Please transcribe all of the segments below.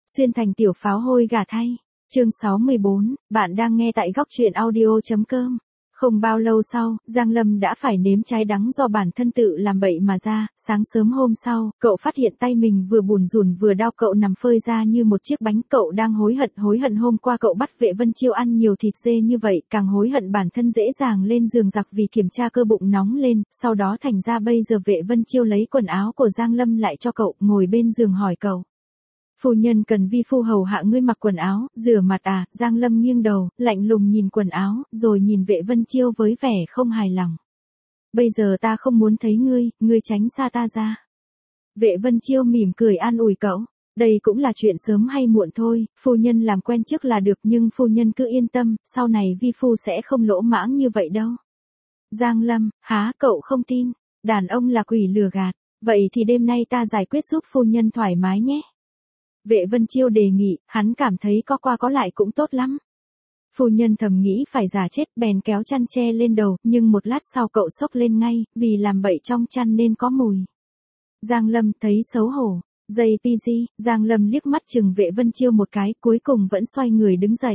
Xuyên thành tiểu pháo hôi gà thay. Chương 64, bạn đang nghe tại góc truyện audio.com. Không bao lâu sau, Giang Lâm đã phải nếm trái đắng do bản thân tự làm bậy mà ra. Sáng sớm hôm sau, cậu phát hiện tay mình vừa bùn rùn vừa đau, cậu nằm phơi ra như một chiếc bánh. Cậu đang hối hận hôm qua cậu bắt Vệ Vân Chiêu ăn nhiều thịt dê như vậy, càng hối hận bản thân dễ dàng lên giường giặc vì kiểm tra cơ bụng nóng lên. Sau đó thành ra bây giờ Vệ Vân Chiêu lấy quần áo của Giang Lâm lại cho cậu, ngồi bên giường hỏi cậu: "Phu nhân cần vi phu hầu hạ ngươi mặc quần áo, rửa mặt à?" Giang Lâm nghiêng đầu, lạnh lùng nhìn quần áo, rồi nhìn Vệ Vân Chiêu với vẻ không hài lòng. "Bây giờ ta không muốn thấy ngươi tránh xa ta ra." Vệ Vân Chiêu mỉm cười an ủi cậu: "Đây cũng là chuyện sớm hay muộn thôi, phu nhân làm quen trước là được, nhưng phu nhân cứ yên tâm, sau này vi phu sẽ không lỗ mãng như vậy đâu." Giang Lâm: "Há, cậu không tin? Đàn ông là quỷ lừa gạt, vậy thì đêm nay ta giải quyết giúp phu nhân thoải mái nhé." Vệ Vân Chiêu đề nghị, hắn cảm thấy có qua có lại cũng tốt lắm. Phu nhân thầm nghĩ phải giả chết, bèn kéo chăn che lên đầu, nhưng một lát sau cậu xốc lên ngay, vì làm bậy trong chăn nên có mùi. Giang Lâm thấy xấu hổ. JPG, Giang Lâm liếc mắt chừng Vệ Vân Chiêu một cái, cuối cùng vẫn xoay người đứng dậy.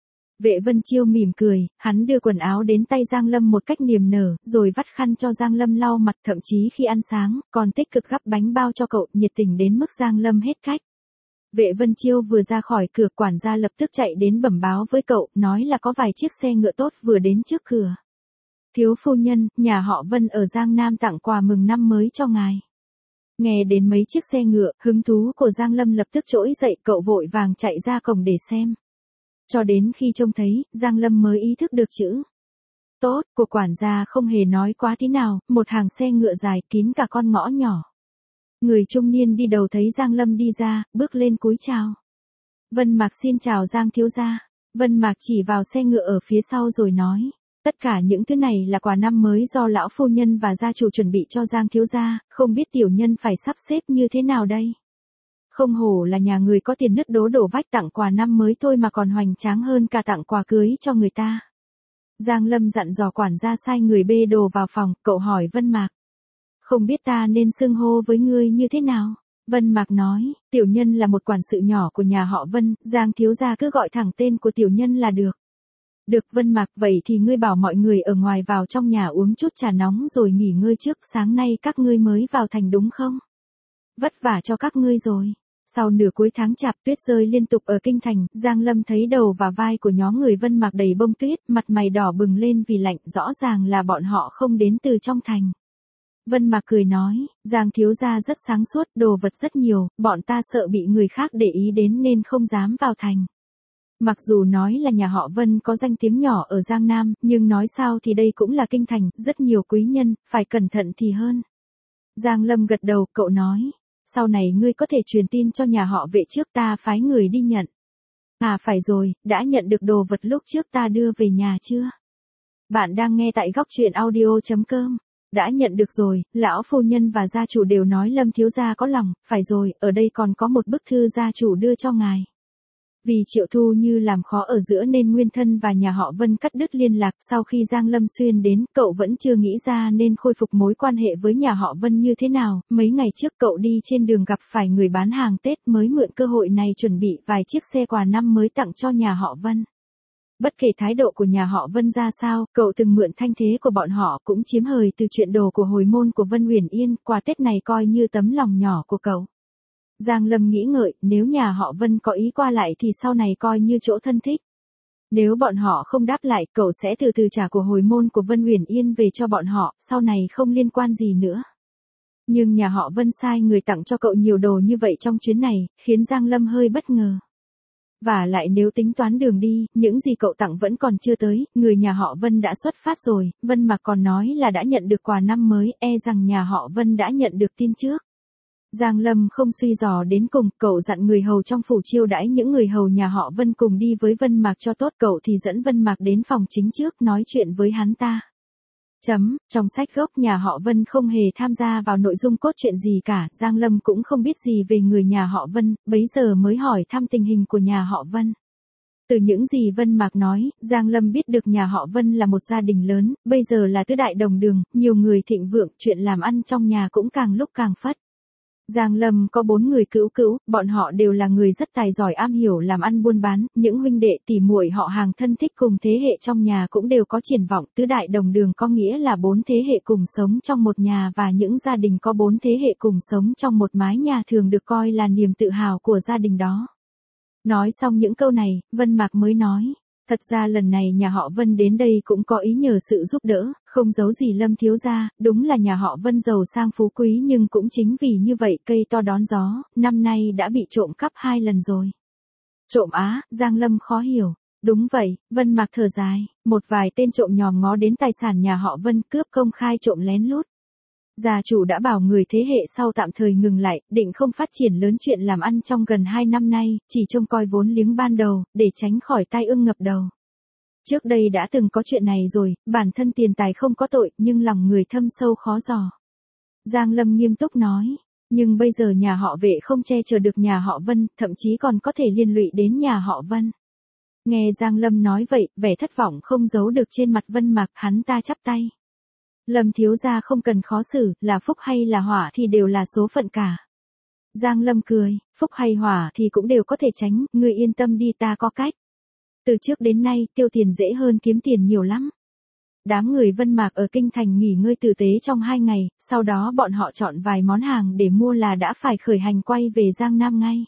Vệ Vân Chiêu mỉm cười, hắn đưa quần áo đến tay Giang Lâm một cách niềm nở, rồi vắt khăn cho Giang Lâm lau mặt, thậm chí khi ăn sáng, còn tích cực gắp bánh bao cho cậu, nhiệt tình đến mức Giang Lâm hết cách. Vệ Vân Chiêu vừa ra khỏi cửa, quản gia lập tức chạy đến bẩm báo với cậu, nói là có vài chiếc xe ngựa tốt vừa đến trước cửa. "Thiếu phu nhân, nhà họ Vân ở Giang Nam tặng quà mừng năm mới cho ngài." Nghe đến mấy chiếc xe ngựa, hứng thú của Giang Lâm lập tức trỗi dậy, cậu vội vàng chạy ra cổng để xem. Cho đến khi trông thấy, Giang Lâm mới ý thức được chữ tốt của quản gia không hề nói quá tí nào, một hàng xe ngựa dài kín cả con ngõ nhỏ. Người trung niên đi đầu thấy Giang Lâm đi ra, bước lên cúi chào. "Vân Mạc xin chào Giang thiếu gia." Vân Mạc chỉ vào xe ngựa ở phía sau rồi nói: "Tất cả những thứ này là quà năm mới do lão phu nhân và gia chủ chuẩn bị cho Giang thiếu gia, không biết tiểu nhân phải sắp xếp như thế nào đây?" Không hổ là nhà người có tiền nứt đổ vách, tặng quà năm mới thôi mà còn hoành tráng hơn cả tặng quà cưới cho người ta. Giang Lâm dặn dò quản gia sai người bê đồ vào phòng, cậu hỏi Vân Mạc: "Không biết ta nên xưng hô với ngươi như thế nào?" Vân Mạc nói: "Tiểu nhân là một quản sự nhỏ của nhà họ Vân, Giang thiếu gia cứ gọi thẳng tên của tiểu nhân là được." "Được Vân Mạc, vậy thì ngươi bảo mọi người ở ngoài vào trong nhà uống chút trà nóng rồi nghỉ ngơi trước, sáng nay các ngươi mới vào thành đúng không? Vất vả cho các ngươi rồi." Sau nửa cuối tháng chạp, tuyết rơi liên tục ở kinh thành, Giang Lâm thấy đầu và vai của nhóm người Vân Mạc đầy bông tuyết, mặt mày đỏ bừng lên vì lạnh, rõ ràng là bọn họ không đến từ trong thành. Vân Mạc cười nói: "Giang thiếu gia rất sáng suốt, đồ vật rất nhiều, bọn ta sợ bị người khác để ý đến nên không dám vào thành." Mặc dù nói là nhà họ Vân có danh tiếng nhỏ ở Giang Nam, nhưng nói sao thì đây cũng là kinh thành, rất nhiều quý nhân, phải cẩn thận thì hơn. Giang Lâm gật đầu, cậu nói: "Sau này ngươi có thể truyền tin cho nhà họ Vệ trước, ta phái người đi nhận." "À phải rồi, đã nhận được đồ vật lúc trước ta đưa về nhà chưa?" Bạn đang nghe tại góc truyện audio.com. "Đã nhận được rồi, lão phu nhân và gia chủ đều nói Lâm thiếu gia có lòng." "Phải rồi, ở đây còn có một bức thư gia chủ đưa cho ngài." Vì Triệu Thu Như làm khó ở giữa nên Nguyên Thân và nhà họ Vân cắt đứt liên lạc. Sau khi Giang Lâm xuyên đến, cậu vẫn chưa nghĩ ra nên khôi phục mối quan hệ với nhà họ Vân như thế nào. Mấy ngày trước cậu đi trên đường gặp phải người bán hàng Tết, mới mượn cơ hội này chuẩn bị vài chiếc xe quà năm mới tặng cho nhà họ Vân. Bất kể thái độ của nhà họ Vân ra sao, cậu từng mượn thanh thế của bọn họ, cũng chiếm hời từ chuyện đồ của hồi môn của Vân Uyển Yên, quà Tết này coi như tấm lòng nhỏ của cậu. Giang Lâm nghĩ ngợi, nếu nhà họ Vân có ý qua lại thì sau này coi như chỗ thân thích. Nếu bọn họ không đáp lại, cậu sẽ từ từ trả của hồi môn của Vân Uyển Yên về cho bọn họ, sau này không liên quan gì nữa. Nhưng nhà họ Vân sai người tặng cho cậu nhiều đồ như vậy trong chuyến này, khiến Giang Lâm hơi bất ngờ. Và lại nếu tính toán đường đi, những gì cậu tặng vẫn còn chưa tới, người nhà họ Vân đã xuất phát rồi. Vân Mạc còn nói là đã nhận được quà năm mới, rằng nhà họ Vân đã nhận được tin trước. Giang Lâm không suy dò đến cùng, cậu dặn người hầu trong phủ chiêu đãi những người hầu nhà họ Vân cùng đi với Vân Mạc cho tốt. Cậu thì dẫn Vân Mạc đến phòng chính trước, nói chuyện với hắn ta. Trong sách gốc nhà họ Vân không hề tham gia vào nội dung cốt truyện gì cả. Giang Lâm cũng không biết gì về người nhà họ Vân, bấy giờ mới hỏi thăm tình hình của nhà họ Vân. Từ những gì Vân Mạc nói, Giang Lâm biết được nhà họ Vân là một gia đình lớn, bây giờ là tứ đại đồng đường, nhiều người thịnh vượng, chuyện làm ăn trong nhà cũng càng lúc càng phất. Giang Lâm có 4 người cữu cữu, bọn họ đều là người rất tài giỏi am hiểu làm ăn buôn bán, những huynh đệ tỉ muội họ hàng thân thích cùng thế hệ trong nhà cũng đều có triển vọng, tứ đại đồng đường có nghĩa là 4 thế hệ cùng sống trong một nhà và những gia đình có 4 thế hệ cùng sống trong một mái nhà thường được coi là niềm tự hào của gia đình đó. Nói xong những câu này, Vân Mạc mới nói. Thật ra lần này nhà họ Vân đến đây cũng có ý nhờ sự giúp đỡ, không giấu gì Lâm thiếu gia, đúng là nhà họ Vân giàu sang phú quý nhưng cũng chính vì như vậy cây to đón gió, năm nay đã bị trộm cắp 2 lần rồi. Trộm á, Giang Lâm khó hiểu. Đúng vậy, Vân Mạc thở dài, một vài tên trộm nhòm ngó đến tài sản nhà họ Vân cướp công khai trộm lén lút. Gia chủ đã bảo người thế hệ sau tạm thời ngừng lại, định không phát triển lớn chuyện làm ăn trong gần 2 năm nay, chỉ trông coi vốn liếng ban đầu, để tránh khỏi tai ương ngập đầu. Trước đây đã từng có chuyện này rồi, bản thân tiền tài không có tội, nhưng lòng người thâm sâu khó dò. Giang Lâm nghiêm túc nói, nhưng bây giờ nhà họ Vệ không che chở được nhà họ Vân, thậm chí còn có thể liên lụy đến nhà họ Vân. Nghe Giang Lâm nói vậy, vẻ thất vọng không giấu được trên mặt Vân Mạc, hắn ta chắp tay. Lâm thiếu gia không cần khó xử, là phúc hay là họa thì đều là số phận cả. Giang Lâm cười, phúc hay họa thì cũng đều có thể tránh, ngươi yên tâm đi, ta có cách. Từ trước đến nay, tiêu tiền dễ hơn kiếm tiền nhiều lắm. Đám người Vân Mạc ở Kinh Thành nghỉ ngơi tử tế trong 2 ngày, sau đó bọn họ chọn vài món hàng để mua là đã phải khởi hành quay về Giang Nam ngay.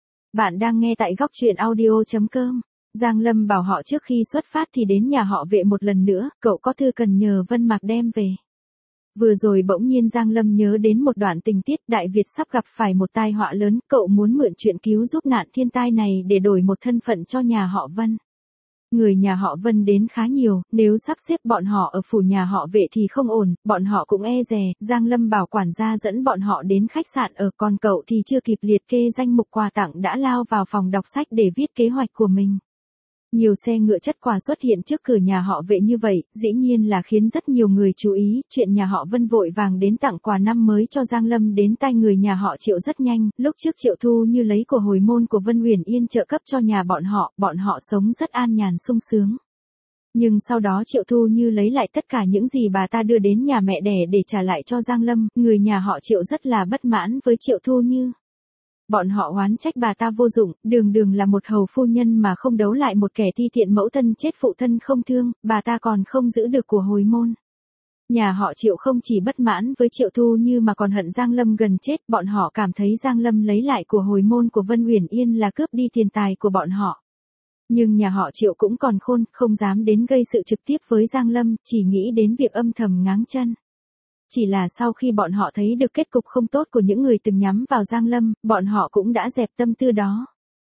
Bạn đang nghe tại góc truyện audio.com. Giang Lâm bảo họ trước khi xuất phát thì đến nhà họ Vệ một lần nữa, cậu có thư cần nhờ Vân Mạc đem về. Vừa rồi bỗng nhiên Giang Lâm nhớ đến một đoạn tình tiết Đại Việt sắp gặp phải một tai họa lớn, cậu muốn mượn chuyện cứu giúp nạn thiên tai này để đổi một thân phận cho nhà họ Vân. Người nhà họ Vân đến khá nhiều, nếu sắp xếp bọn họ ở phủ nhà họ Vệ thì không ổn, bọn họ cũng e dè, Giang Lâm bảo quản gia dẫn bọn họ đến khách sạn ở, còn cậu thì chưa kịp liệt kê danh mục quà tặng đã lao vào phòng đọc sách để viết kế hoạch của mình. Nhiều xe ngựa chất quà xuất hiện trước cửa nhà họ Vệ như vậy, dĩ nhiên là khiến rất nhiều người chú ý, chuyện nhà họ Vân vội vàng đến tặng quà năm mới cho Giang Lâm đến tai người nhà họ Triệu rất nhanh, lúc trước Triệu Thu Như lấy của hồi môn của Vân Uyển Yên trợ cấp cho nhà bọn họ sống rất an nhàn sung sướng. Nhưng sau đó Triệu Thu Như lấy lại tất cả những gì bà ta đưa đến nhà mẹ đẻ để trả lại cho Giang Lâm, người nhà họ Triệu rất là bất mãn với Triệu Thu Như. Bọn họ oán trách bà ta vô dụng, đường là một hầu phu nhân mà không đấu lại một kẻ thi thiện mẫu thân chết phụ thân không thương, bà ta còn không giữ được của hồi môn. Nhà họ Triệu không chỉ bất mãn với Triệu Thu Như mà còn hận Giang Lâm gần chết, bọn họ cảm thấy Giang Lâm lấy lại của hồi môn của Vân Uyển Yên là cướp đi tiền tài của bọn họ. Nhưng nhà họ Triệu cũng còn khôn, không dám đến gây sự trực tiếp với Giang Lâm, chỉ nghĩ đến việc âm thầm ngáng chân. Chỉ là sau khi bọn họ thấy được kết cục không tốt của những người từng nhắm vào Giang Lâm, bọn họ cũng đã dẹp tâm tư đó.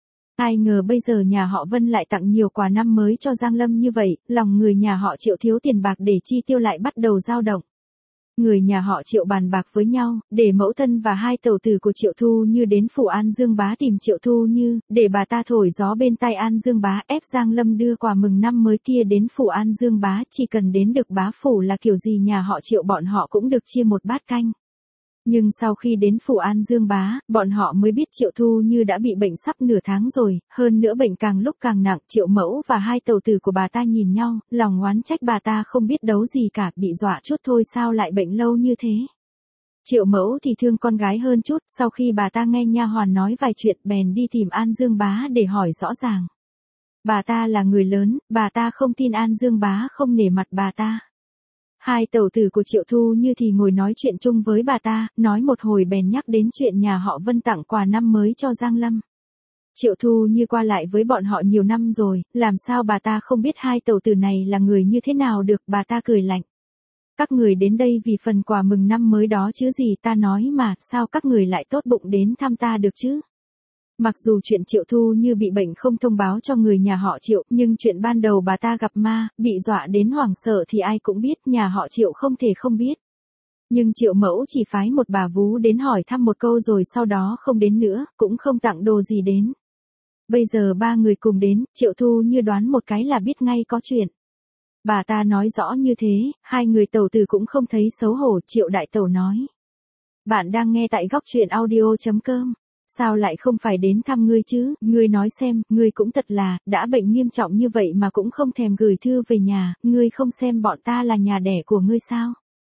Ai ngờ bây giờ nhà họ Vân lại tặng nhiều quà năm mới cho Giang Lâm như vậy, lòng người nhà họ Triệu thiếu tiền bạc để chi tiêu lại bắt đầu dao động. Người nhà họ Triệu bàn bạc với nhau, để mẫu thân và 2 tẩu tử của Triệu Thu Như đến phủ An Dương Bá tìm Triệu Thu Như, để bà ta thổi gió bên tai An Dương Bá, ép Giang Lâm đưa quà mừng năm mới kia đến phủ An Dương Bá, chỉ cần đến được bá phủ là kiểu gì nhà họ Triệu bọn họ cũng được chia một bát canh. Nhưng sau khi đến phủ An Dương Bá, bọn họ mới biết Triệu Thu Như đã bị bệnh sắp nửa tháng rồi, hơn nữa bệnh càng lúc càng nặng, Triệu Mẫu và 2 tẩu tử của bà ta nhìn nhau, lòng oán trách bà ta không biết đấu gì cả, bị dọa chút thôi sao lại bệnh lâu như thế. Triệu Mẫu thì thương con gái hơn chút, sau khi bà ta nghe nha hoàn nói vài chuyện bèn đi tìm An Dương Bá để hỏi rõ ràng. Bà ta là người lớn, bà ta không tin An Dương Bá không nể mặt bà ta. 2 tẩu tử của Triệu Thu Như thì ngồi nói chuyện chung với bà ta, nói một hồi bèn nhắc đến chuyện nhà họ Vân tặng quà năm mới cho Giang Lâm. Triệu Thu Như qua lại với bọn họ nhiều năm rồi, làm sao bà ta không biết 2 tẩu tử này là người như thế nào được, bà ta cười lạnh. Các người đến đây vì phần quà mừng năm mới đó chứ gì, ta nói mà, sao các người lại tốt bụng đến thăm ta được chứ? Mặc dù chuyện Triệu Thu Như bị bệnh không thông báo cho người nhà họ Triệu, nhưng chuyện ban đầu bà ta gặp ma, bị dọa đến hoảng sợ thì ai cũng biết, nhà họ Triệu không thể không biết. Nhưng Triệu Mẫu chỉ phái một bà vú đến hỏi thăm một câu rồi sau đó không đến nữa, cũng không tặng đồ gì đến. Bây giờ 3 người cùng đến, Triệu Thu Như đoán một cái là biết ngay có chuyện. Bà ta nói rõ như thế, 2 người tẩu tử cũng không thấy xấu hổ, Triệu đại tẩu nói. Bạn đang nghe tại góc truyện audio.com. Sao lại không phải đến thăm ngươi chứ, ngươi nói xem, ngươi cũng thật là, đã bệnh nghiêm trọng như vậy mà cũng không thèm gửi thư về nhà, ngươi không xem bọn ta là nhà đẻ của ngươi sao?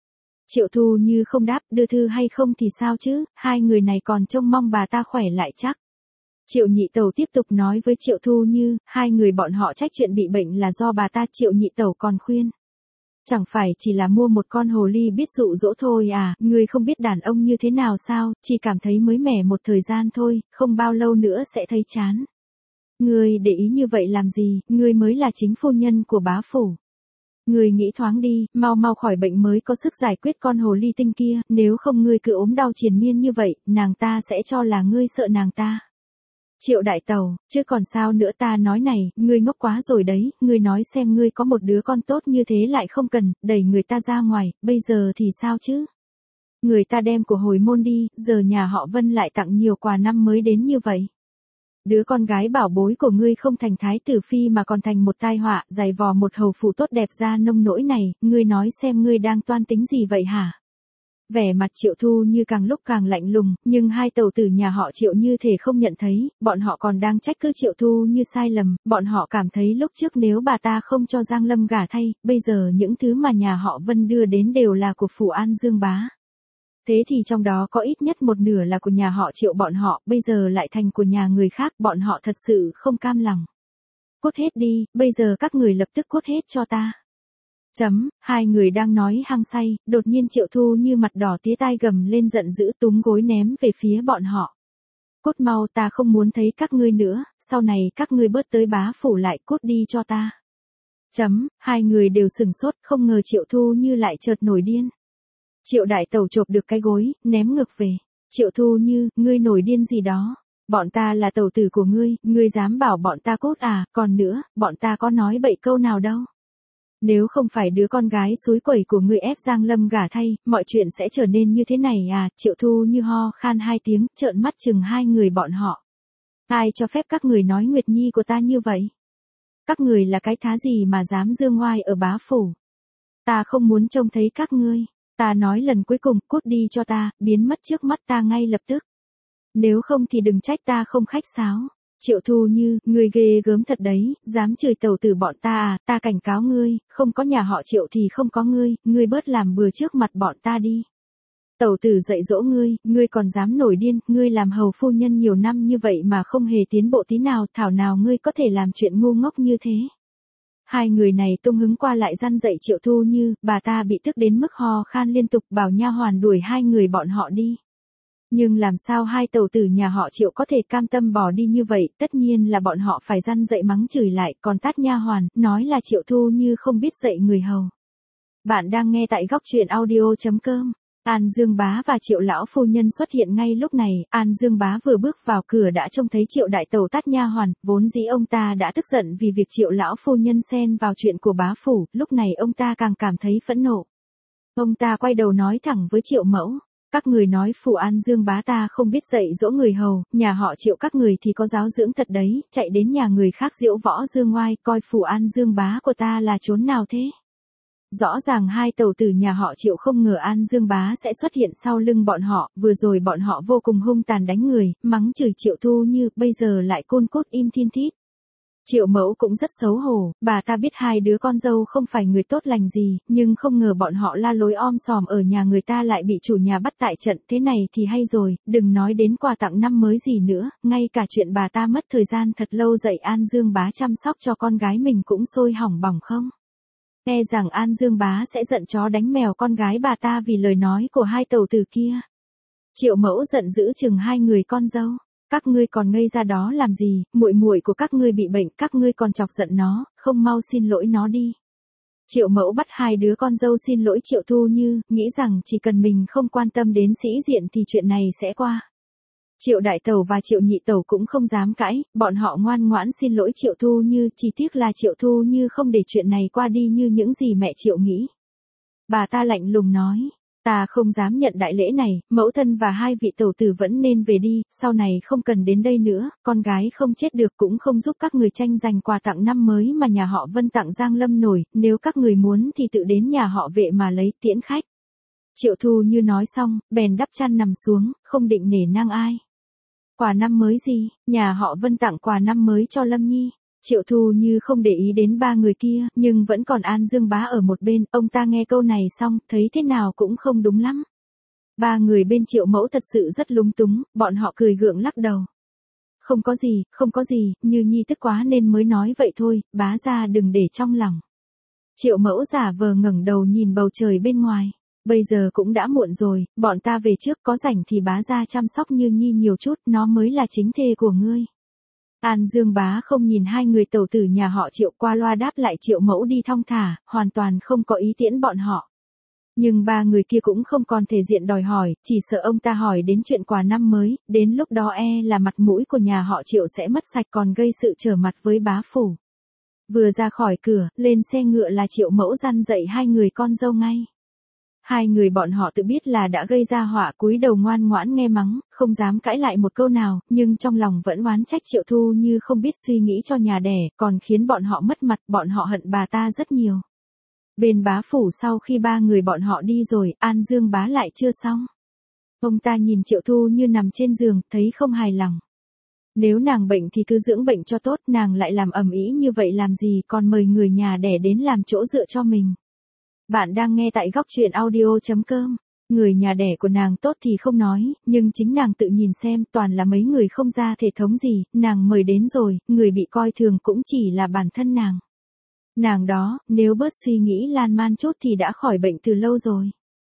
Triệu Thu Như không đáp, đưa thư hay không thì sao chứ, hai người này còn trông mong bà ta khỏe lại chắc. Triệu Nhị Tẩu tiếp tục nói với Triệu Thu Như, hai người bọn họ trách chuyện bị bệnh là do bà ta. Triệu Nhị Tẩu còn khuyên. Chẳng phải chỉ là mua một con hồ ly biết dụ dỗ thôi à, người không biết đàn ông như thế nào sao, chỉ cảm thấy mới mẻ một thời gian thôi, không bao lâu nữa sẽ thấy chán. Ngươi để ý như vậy làm gì, ngươi mới là chính phu nhân của bá phủ. Ngươi nghĩ thoáng đi, mau mau khỏi bệnh mới có sức giải quyết con hồ ly tinh kia, nếu không ngươi cứ ốm đau triền miên như vậy, nàng ta sẽ cho là ngươi sợ nàng ta. Triệu Đại Tẩu, chứ còn sao nữa, ta nói này, ngươi ngốc quá rồi đấy, ngươi nói xem, ngươi có một đứa con tốt như thế lại không cần, đẩy người ta ra ngoài, bây giờ thì sao chứ? Người ta đem của hồi môn đi, giờ nhà họ Vân lại tặng nhiều quà năm mới đến như vậy. Đứa con gái bảo bối của ngươi không thành thái tử phi mà còn thành một tai họa, giày vò một hầu phủ tốt đẹp ra nông nỗi này, ngươi nói xem ngươi đang toan tính gì vậy hả? Vẻ mặt Triệu Thu Như càng lúc càng lạnh lùng, nhưng hai tẩu tử nhà họ Triệu như thể không nhận thấy, bọn họ còn đang trách cứ Triệu Thu Như sai lầm, bọn họ cảm thấy lúc trước nếu bà ta không cho Giang Lâm gả thay, bây giờ những thứ mà nhà họ Vân đưa đến đều là của phủ An Dương bá. Thế thì trong đó có ít nhất một nửa là của nhà họ Triệu bọn họ, bây giờ lại thành của nhà người khác, bọn họ thật sự không cam lòng. Cút hết đi, bây giờ các người lập tức cút hết cho ta. Hai người đang nói hăng say, đột nhiên Triệu Thu Như mặt đỏ tía tai gầm lên giận dữ, túm gối ném về phía bọn họ. Cút mau, ta không muốn thấy các ngươi nữa, sau này các ngươi bớt tới bá phủ lại, cút đi cho ta. Hai người đều sừng sốt, không ngờ Triệu Thu Như lại chợt nổi điên. Triệu Đại Tẩu chộp được cái gối, ném ngược về. Triệu Thu Như, ngươi nổi điên gì đó? Bọn ta là tẩu tử của ngươi dám bảo bọn ta cút à, còn nữa, bọn ta có nói bậy câu nào đâu. Nếu không phải đứa con gái suối quẩy của ngươi ép Giang Lâm gả thay, mọi chuyện sẽ trở nên như thế này à? Triệu Thu Như ho khan hai tiếng, trợn mắt chừng hai người bọn họ. Ai cho phép các người nói Nguyệt Nhi của ta như vậy? Các người là cái thá gì mà dám dương ngoai ở bá phủ? Ta không muốn trông thấy các ngươi. Ta nói lần cuối cùng, cút đi cho ta, biến mất trước mắt ta ngay lập tức. Nếu không thì đừng trách ta không khách sáo. Triệu Thu Như, ngươi ghê gớm thật đấy, dám chửi tẩu tử bọn ta à, ta cảnh cáo ngươi, không có nhà họ Triệu thì không có ngươi bớt làm bừa trước mặt bọn ta đi. Tẩu tử dạy dỗ ngươi còn dám nổi điên, ngươi làm hầu phu nhân nhiều năm như vậy mà không hề tiến bộ tí nào, thảo nào ngươi có thể làm chuyện ngu ngốc như thế. Hai người này tung hứng qua lại răn dạy Triệu Thu Như, bà ta bị tức đến mức ho khan liên tục, bảo nha hoàn đuổi hai người bọn họ đi. Nhưng làm sao hai tẩu tử nhà họ Triệu có thể cam tâm bỏ đi như vậy, tất nhiên là bọn họ phải răn dạy mắng chửi lại, còn tát nha hoàn, nói là Triệu Thu Như không biết dạy người hầu. Bạn đang nghe tại góc truyện audio.com. An Dương bá và Triệu lão phu nhân xuất hiện ngay lúc này, An Dương bá vừa bước vào cửa đã trông thấy Triệu đại tẩu tát nha hoàn, vốn dĩ ông ta đã tức giận vì việc Triệu lão phu nhân xen vào chuyện của bá phủ, lúc này ông ta càng cảm thấy phẫn nộ. Ông ta quay đầu nói thẳng với Triệu mẫu, các người nói phủ An Dương bá ta không biết dạy dỗ người hầu, nhà họ Triệu các người thì có giáo dưỡng thật đấy, chạy đến nhà người khác diễu võ dương ngoai, coi phủ An Dương bá của ta là chốn nào thế? Rõ ràng hai tẩu tử nhà họ Triệu không ngờ An Dương bá sẽ xuất hiện sau lưng bọn họ, vừa rồi bọn họ vô cùng hung tàn đánh người, mắng chửi Triệu Thu Như, bây giờ lại côn cốt im thiên thít. Triệu mẫu cũng rất xấu hổ, bà ta biết hai đứa con dâu không phải người tốt lành gì, nhưng không ngờ bọn họ la lối om sòm ở nhà người ta lại bị chủ nhà bắt tại trận, thế này thì hay rồi, đừng nói đến quà tặng năm mới gì nữa, ngay cả chuyện bà ta mất thời gian thật lâu dạy An Dương bá chăm sóc cho con gái mình cũng sôi hỏng bỏng không. E rằng An Dương bá sẽ giận chó đánh mèo con gái bà ta vì lời nói của hai tẩu tử kia. Triệu mẫu giận dữ chừng hai người con dâu. Các ngươi còn ngây ra đó làm gì, muội muội của các ngươi bị bệnh, các ngươi còn chọc giận nó, không mau xin lỗi nó đi. Triệu mẫu bắt hai đứa con dâu xin lỗi Triệu Thu Như, nghĩ rằng chỉ cần mình không quan tâm đến sĩ diện thì chuyện này sẽ qua. Triệu đại tẩu và Triệu nhị tẩu cũng không dám cãi, bọn họ ngoan ngoãn xin lỗi Triệu Thu Như, chỉ tiếc là Triệu Thu Như không để chuyện này qua đi như những gì mẹ Triệu nghĩ. Bà ta lạnh lùng nói, ta không dám nhận đại lễ này, mẫu thân và hai vị tẩu tử vẫn nên về đi, sau này không cần đến đây nữa, con gái không chết được cũng không giúp các người tranh giành quà tặng năm mới mà nhà họ Vân tặng Giang Lâm nổi, nếu các người muốn thì tự đến nhà họ Vệ mà lấy, tiễn khách. Triệu Thu Như nói xong, bèn đắp chăn nằm xuống, không định nể nang ai. Quà năm mới gì, nhà họ Vân tặng quà năm mới cho Lâm Nhi. Triệu Thu Như không để ý đến ba người kia, nhưng vẫn còn An Dương Bá ở một bên, ông ta nghe câu này xong, thấy thế nào cũng không đúng lắm. Ba người bên Triệu Mẫu thật sự rất lúng túng, bọn họ cười gượng lắc đầu. Không có gì, không có gì, Như Nhi tức quá nên mới nói vậy thôi, bá gia đừng để trong lòng. Triệu Mẫu giả vờ ngẩng đầu nhìn bầu trời bên ngoài. Bây giờ cũng đã muộn rồi, bọn ta về trước, có rảnh thì bá gia chăm sóc Như Nhi nhiều chút, nó mới là chính thê của ngươi. An Dương Bá không nhìn hai người tẩu tử nhà họ Triệu, qua loa đáp lại Triệu Mẫu đi thong thả, hoàn toàn không có ý tiễn bọn họ. Nhưng ba người kia cũng không còn thể diện đòi hỏi, chỉ sợ ông ta hỏi đến chuyện quà năm mới, đến lúc đó là mặt mũi của nhà họ Triệu sẽ mất sạch, còn gây sự trở mặt với bá phủ. Vừa ra khỏi cửa, lên xe ngựa là Triệu Mẫu răn dạy hai người con dâu ngay. Hai người bọn họ tự biết là đã gây ra họa, cúi đầu ngoan ngoãn nghe mắng, không dám cãi lại một câu nào, nhưng trong lòng vẫn oán trách Triệu Thu Như không biết suy nghĩ cho nhà đẻ, còn khiến bọn họ mất mặt, bọn họ hận bà ta rất nhiều. Bên bá phủ sau khi ba người bọn họ đi rồi, An Dương Bá lại chưa xong. Ông ta nhìn Triệu Thu Như nằm trên giường, thấy không hài lòng. Nếu nàng bệnh thì cứ dưỡng bệnh cho tốt, nàng lại làm ầm ĩ như vậy làm gì, còn mời người nhà đẻ đến làm chỗ dựa cho mình. Bạn đang nghe tại góc truyện audio.com. Người nhà đẻ của nàng tốt thì không nói, nhưng chính nàng tự nhìn xem, toàn là mấy người không ra thể thống gì, nàng mời đến rồi, người bị coi thường cũng chỉ là bản thân nàng. Nàng đó, nếu bớt suy nghĩ lan man chút thì đã khỏi bệnh từ lâu rồi.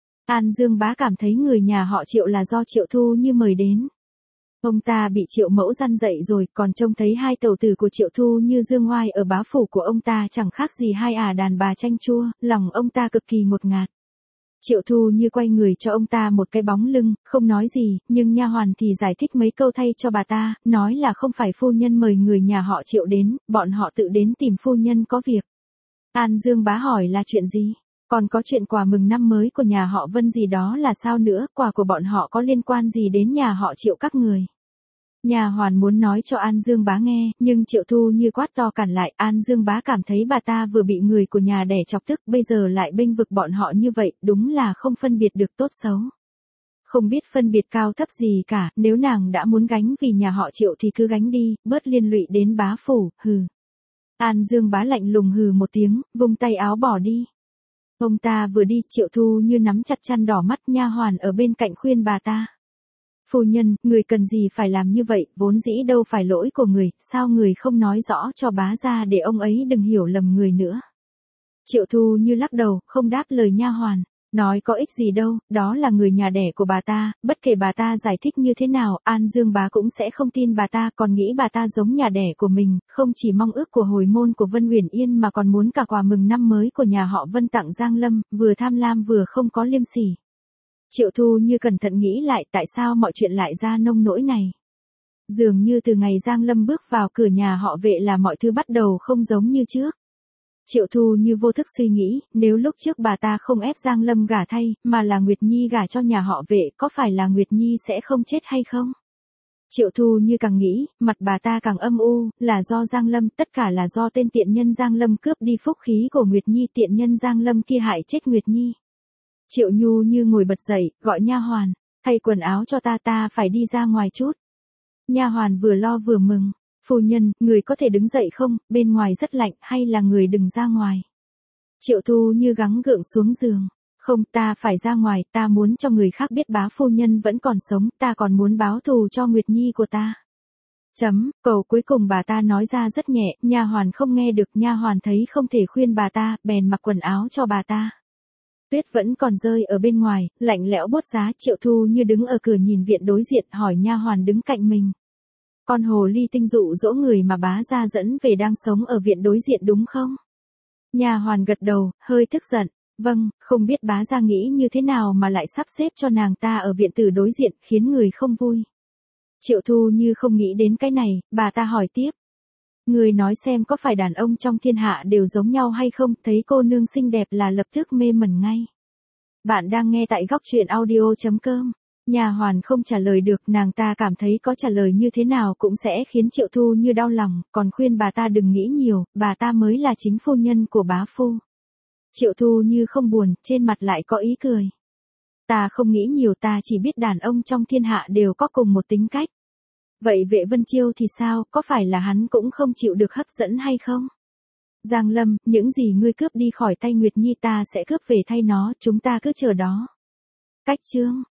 An Dương Bá cảm thấy người nhà họ Triệu là do Triệu Thu Như mời đến. Ông ta bị Triệu Mẫu răn dậy rồi, còn trông thấy hai tẩu tử của Triệu Thu Như dương ngoai ở bá phủ của ông ta chẳng khác gì hai đàn bà chanh chua, lòng ông ta cực kỳ ngột ngạt. Triệu Thu Như quay người cho ông ta một cái bóng lưng, không nói gì, nhưng nha hoàn thì giải thích mấy câu thay cho bà ta, nói là không phải phu nhân mời người nhà họ Triệu đến, bọn họ tự đến tìm phu nhân có việc. An Dương Bá hỏi là chuyện gì? Còn có chuyện quà mừng năm mới của nhà họ Vân gì đó là sao nữa, quà của bọn họ có liên quan gì đến nhà họ Triệu các người? Nhà hoàn muốn nói cho An Dương Bá nghe, nhưng Triệu Thu Như quát to cản lại, An Dương Bá cảm thấy bà ta vừa bị người của nhà đẻ chọc tức, bây giờ lại bênh vực bọn họ như vậy, đúng là không phân biệt được tốt xấu. Không biết phân biệt cao thấp gì cả, nếu nàng đã muốn gánh vì nhà họ Triệu thì cứ gánh đi, bớt liên lụy đến bá phủ, hừ. An Dương Bá lạnh lùng hừ một tiếng, vung tay áo bỏ đi. Ông ta vừa đi, Triệu Thu Như nắm chặt chăn đỏ mắt, nha hoàn ở bên cạnh khuyên bà ta. Phu nhân, người cần gì phải làm như vậy, vốn dĩ đâu phải lỗi của người, sao người không nói rõ cho bá gia để ông ấy đừng hiểu lầm người nữa. Triệu Thu Như lắc đầu, không đáp lời nha hoàn. Nói có ích gì đâu, đó là người nhà đẻ của bà ta, bất kể bà ta giải thích như thế nào, An Dương Bá cũng sẽ không tin bà ta, còn nghĩ bà ta giống nhà đẻ của mình, không chỉ mong ước của hồi môn của Vân Uyển Yên mà còn muốn cả quà mừng năm mới của nhà họ Vân tặng Giang Lâm, vừa tham lam vừa không có liêm sỉ. Triệu Thu Như cẩn thận nghĩ lại tại sao mọi chuyện lại ra nông nỗi này. Dường như từ ngày Giang Lâm bước vào cửa nhà họ Vệ là mọi thứ bắt đầu không giống như trước. Triệu Thu Như vô thức suy nghĩ, nếu lúc trước bà ta không ép Giang Lâm gả thay, mà là Nguyệt Nhi gả cho nhà họ Vệ, có phải là Nguyệt Nhi sẽ không chết hay không? Triệu Thu Như càng nghĩ, mặt bà ta càng âm u, là do Giang Lâm, tất cả là do tên tiện nhân Giang Lâm cướp đi phúc khí của Nguyệt Nhi, tiện nhân Giang Lâm kia hại chết Nguyệt Nhi. Triệu Nhu Như ngồi bật dậy, gọi nha hoàn, thay quần áo cho ta phải đi ra ngoài chút. Nha hoàn vừa lo vừa mừng. Phu nhân, người có thể đứng dậy không, bên ngoài rất lạnh, hay là người đừng ra ngoài. Triệu Thu Như gắng gượng xuống giường. Không, ta phải ra ngoài, ta muốn cho người khác biết bá phu nhân vẫn còn sống, ta còn muốn báo thù cho Nguyệt Nhi của ta. Cầu cuối cùng bà ta nói ra rất nhẹ, nha hoàn không nghe được, nha hoàn thấy không thể khuyên bà ta, bèn mặc quần áo cho bà ta. Tuyết vẫn còn rơi ở bên ngoài, lạnh lẽo buốt giá, Triệu Thu Như đứng ở cửa nhìn viện đối diện, hỏi nha hoàn đứng cạnh mình. Con hồ ly tinh dụ dỗ người mà bá gia dẫn về đang sống ở viện đối diện đúng không? Nha hoàn gật đầu, hơi tức giận. Vâng, không biết bá gia nghĩ như thế nào mà lại sắp xếp cho nàng ta ở viện tử đối diện, khiến người không vui. Triệu Thu Như không nghĩ đến cái này, bà ta hỏi tiếp. Người nói xem có phải đàn ông trong thiên hạ đều giống nhau hay không, thấy cô nương xinh đẹp là lập tức mê mẩn ngay. Bạn đang nghe tại góc truyện audio.com. Nhà hoàn không trả lời được, nàng ta cảm thấy có trả lời như thế nào cũng sẽ khiến Triệu Thu Như đau lòng, còn khuyên bà ta đừng nghĩ nhiều, bà ta mới là chính phu nhân của bá phu. Triệu Thu Như không buồn, trên mặt lại có ý cười. Ta không nghĩ nhiều, ta chỉ biết đàn ông trong thiên hạ đều có cùng một tính cách. Vậy Vệ Vân Chiêu thì sao, có phải là hắn cũng không chịu được hấp dẫn hay không? Giang Lâm, những gì ngươi cướp đi khỏi tay Nguyệt Nhi ta sẽ cướp về thay nó, chúng ta cứ chờ đó. Cách chương